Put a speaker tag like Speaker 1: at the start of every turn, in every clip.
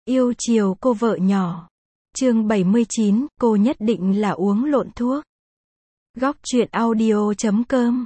Speaker 1: Yêu chiều cô vợ nhỏ. Chương 79, cô nhất định là uống lộn thuốc. Góc truyện audio.com.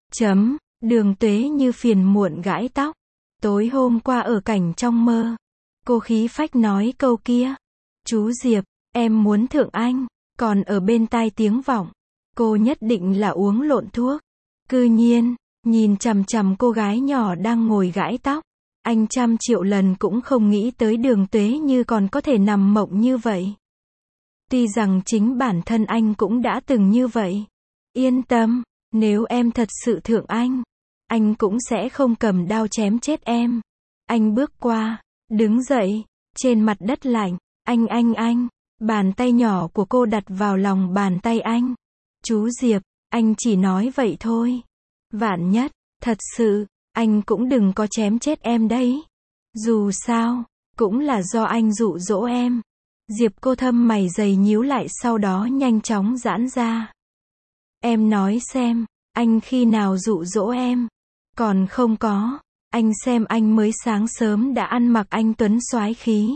Speaker 1: Đường Tuế như phiền muộn gãi tóc. Tối hôm qua ở cảnh trong mơ, cô khí phách nói câu kia. Chú Diệp, em muốn thượng anh. Còn ở bên tai tiếng vọng, cô nhất định là uống lộn thuốc. Cư nhiên, nhìn chằm chằm cô gái nhỏ đang ngồi gãi tóc. Anh trăm triệu lần cũng không nghĩ tới Đường Tuế như còn có thể nằm mộng như vậy. Tuy rằng chính bản thân anh cũng đã từng như vậy. Yên tâm, nếu em thật sự thượng anh cũng sẽ không cầm đao chém chết em. Anh bước qua, đứng dậy, trên mặt đất lạnh, anh. Bàn tay nhỏ của cô đặt vào lòng bàn tay anh. Chú Diệp, anh chỉ nói vậy thôi. Vạn nhất, thật sự, anh cũng đừng có chém chết em đấy. Dù sao, cũng là do anh dụ dỗ em. Diệp cô thâm mày dày nhíu lại sau đó nhanh chóng giãn ra. Em nói xem, anh khi nào dụ dỗ em? Còn không có, anh xem anh mới sáng sớm đã ăn mặc anh tuấn soái khí.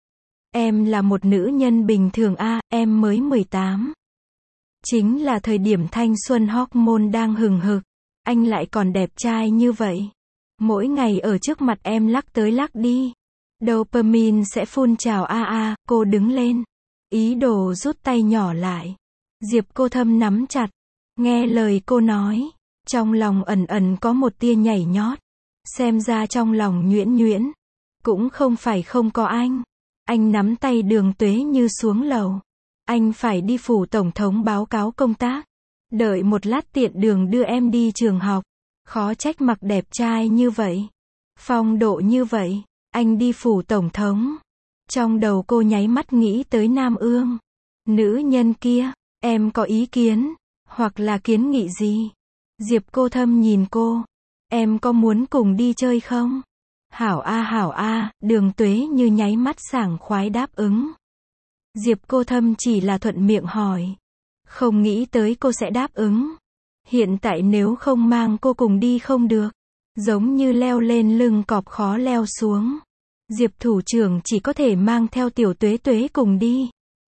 Speaker 1: Em là một nữ nhân bình thường em mới 18. Chính là thời điểm thanh xuân hormone đang hừng hực, anh lại còn đẹp trai như vậy. Mỗi ngày ở trước mặt em lắc tới lắc đi, dopamine sẽ phun trào cô đứng lên, ý đồ rút tay nhỏ lại. Diệp cô thâm nắm chặt, nghe lời cô nói, trong lòng ẩn ẩn có một tia nhảy nhót. Xem ra trong lòng nhuyễn nhuyễn, cũng không phải không có anh. Anh nắm tay Đường Tuế như xuống lầu. Anh phải đi phủ tổng thống báo cáo công tác. Đợi một lát tiện đường đưa em đi trường học. Khó trách mặc đẹp trai như vậy, phong độ như vậy, anh đi phủ tổng thống. Trong đầu cô nháy mắt nghĩ tới Nam Ương. Nữ nhân kia, em có ý kiến, hoặc là kiến nghị gì? Diệp cô thâm nhìn cô. Em có muốn cùng đi chơi không? Hảo a, Đường Tuế như nháy mắt sảng khoái đáp ứng. Diệp cô thâm chỉ là thuận miệng hỏi. Không nghĩ tới cô sẽ đáp ứng. Hiện tại nếu không mang cô cùng đi không được. Giống như leo lên lưng cọp khó leo xuống. Diệp thủ trưởng chỉ có thể mang theo Tiểu Tuế Tuế cùng đi.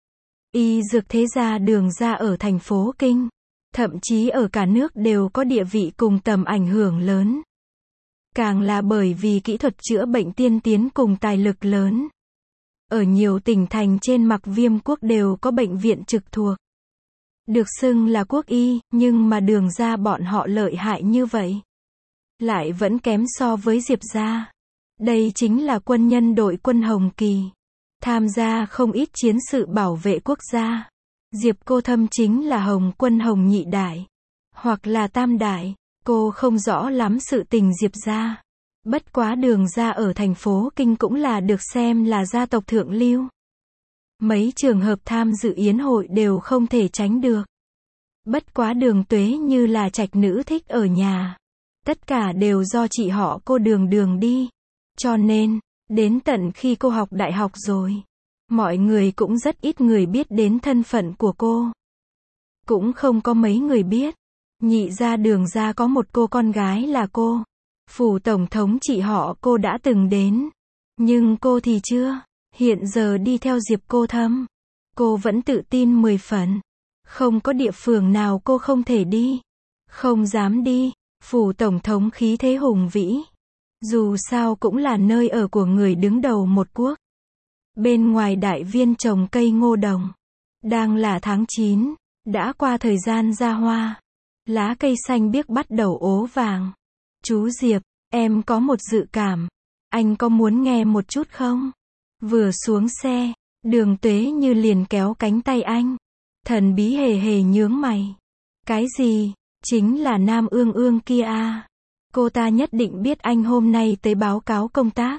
Speaker 1: Y dược thế gia Đường gia ở thành phố Kinh, thậm chí ở cả nước đều có địa vị cùng tầm ảnh hưởng lớn. Càng là bởi vì kỹ thuật chữa bệnh tiên tiến cùng tài lực lớn. Ở nhiều tỉnh thành trên Mạc Viêm quốc đều có bệnh viện trực thuộc. Được xưng là quốc y, nhưng mà Đường gia bọn họ lợi hại như vậy, lại vẫn kém so với Diệp gia. Đây chính là quân nhân đội quân Hồng Kỳ, tham gia không ít chiến sự bảo vệ quốc gia. Diệp cô thâm chính là Hồng quân Hồng nhị đại, hoặc là tam đại, cô không rõ lắm sự tình Diệp gia. Bất quá Đường gia ở thành phố Kinh cũng là được xem là gia tộc thượng lưu. Mấy trường hợp tham dự yến hội đều không thể tránh được. Bất quá Đường Tuế như là trạch nữ thích ở nhà. Tất cả đều do chị họ cô Đường đi. Cho nên, đến tận khi cô học đại học rồi, mọi người cũng rất ít người biết đến thân phận của cô. Cũng không có mấy người biết. Nhị gia Đường gia có một cô con gái là cô. Phủ tổng thống chị họ cô đã từng đến. Nhưng cô thì chưa. Hiện giờ đi theo Diệp cô thâm, cô vẫn tự tin 10 phần. Không có địa phương nào cô không thể đi. Không dám đi. Phủ tổng thống khí thế hùng vĩ. Dù sao cũng là nơi ở của người đứng đầu một quốc. Bên ngoài đại viên trồng cây ngô đồng. Đang là tháng 9, đã qua thời gian ra hoa. Lá cây xanh biếc bắt đầu ố vàng. Chú Diệp, em có một dự cảm. Anh có muốn nghe một chút không? Vừa xuống xe, Đường Tuế như liền kéo cánh tay anh. Thần bí hề nhướng mày. Cái gì? Chính là Nam Ương kia Cô ta nhất định biết anh hôm nay tới báo cáo công tác.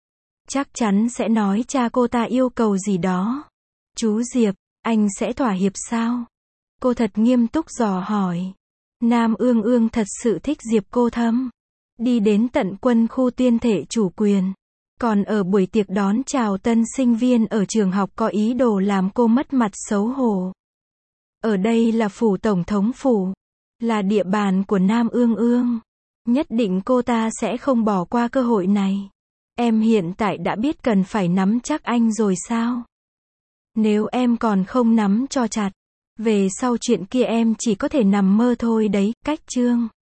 Speaker 1: Chắc chắn sẽ nói cha cô ta yêu cầu gì đó. Chú Diệp, anh sẽ thỏa hiệp sao? Cô thật nghiêm túc dò hỏi. Nam Ương thật sự thích Diệp cô thâm. Đi đến tận quân khu tuyên thệ chủ quyền. Còn ở buổi tiệc đón chào tân sinh viên ở trường học có ý đồ làm cô mất mặt xấu hổ. Ở đây là phủ tổng thống phủ, là địa bàn của Nam Ương. Nhất định cô ta sẽ không bỏ qua cơ hội này. Em hiện tại đã biết cần phải nắm chắc anh rồi sao? Nếu em còn không nắm cho chặt, về sau chuyện kia em chỉ có thể nằm mơ thôi đấy, cách chương.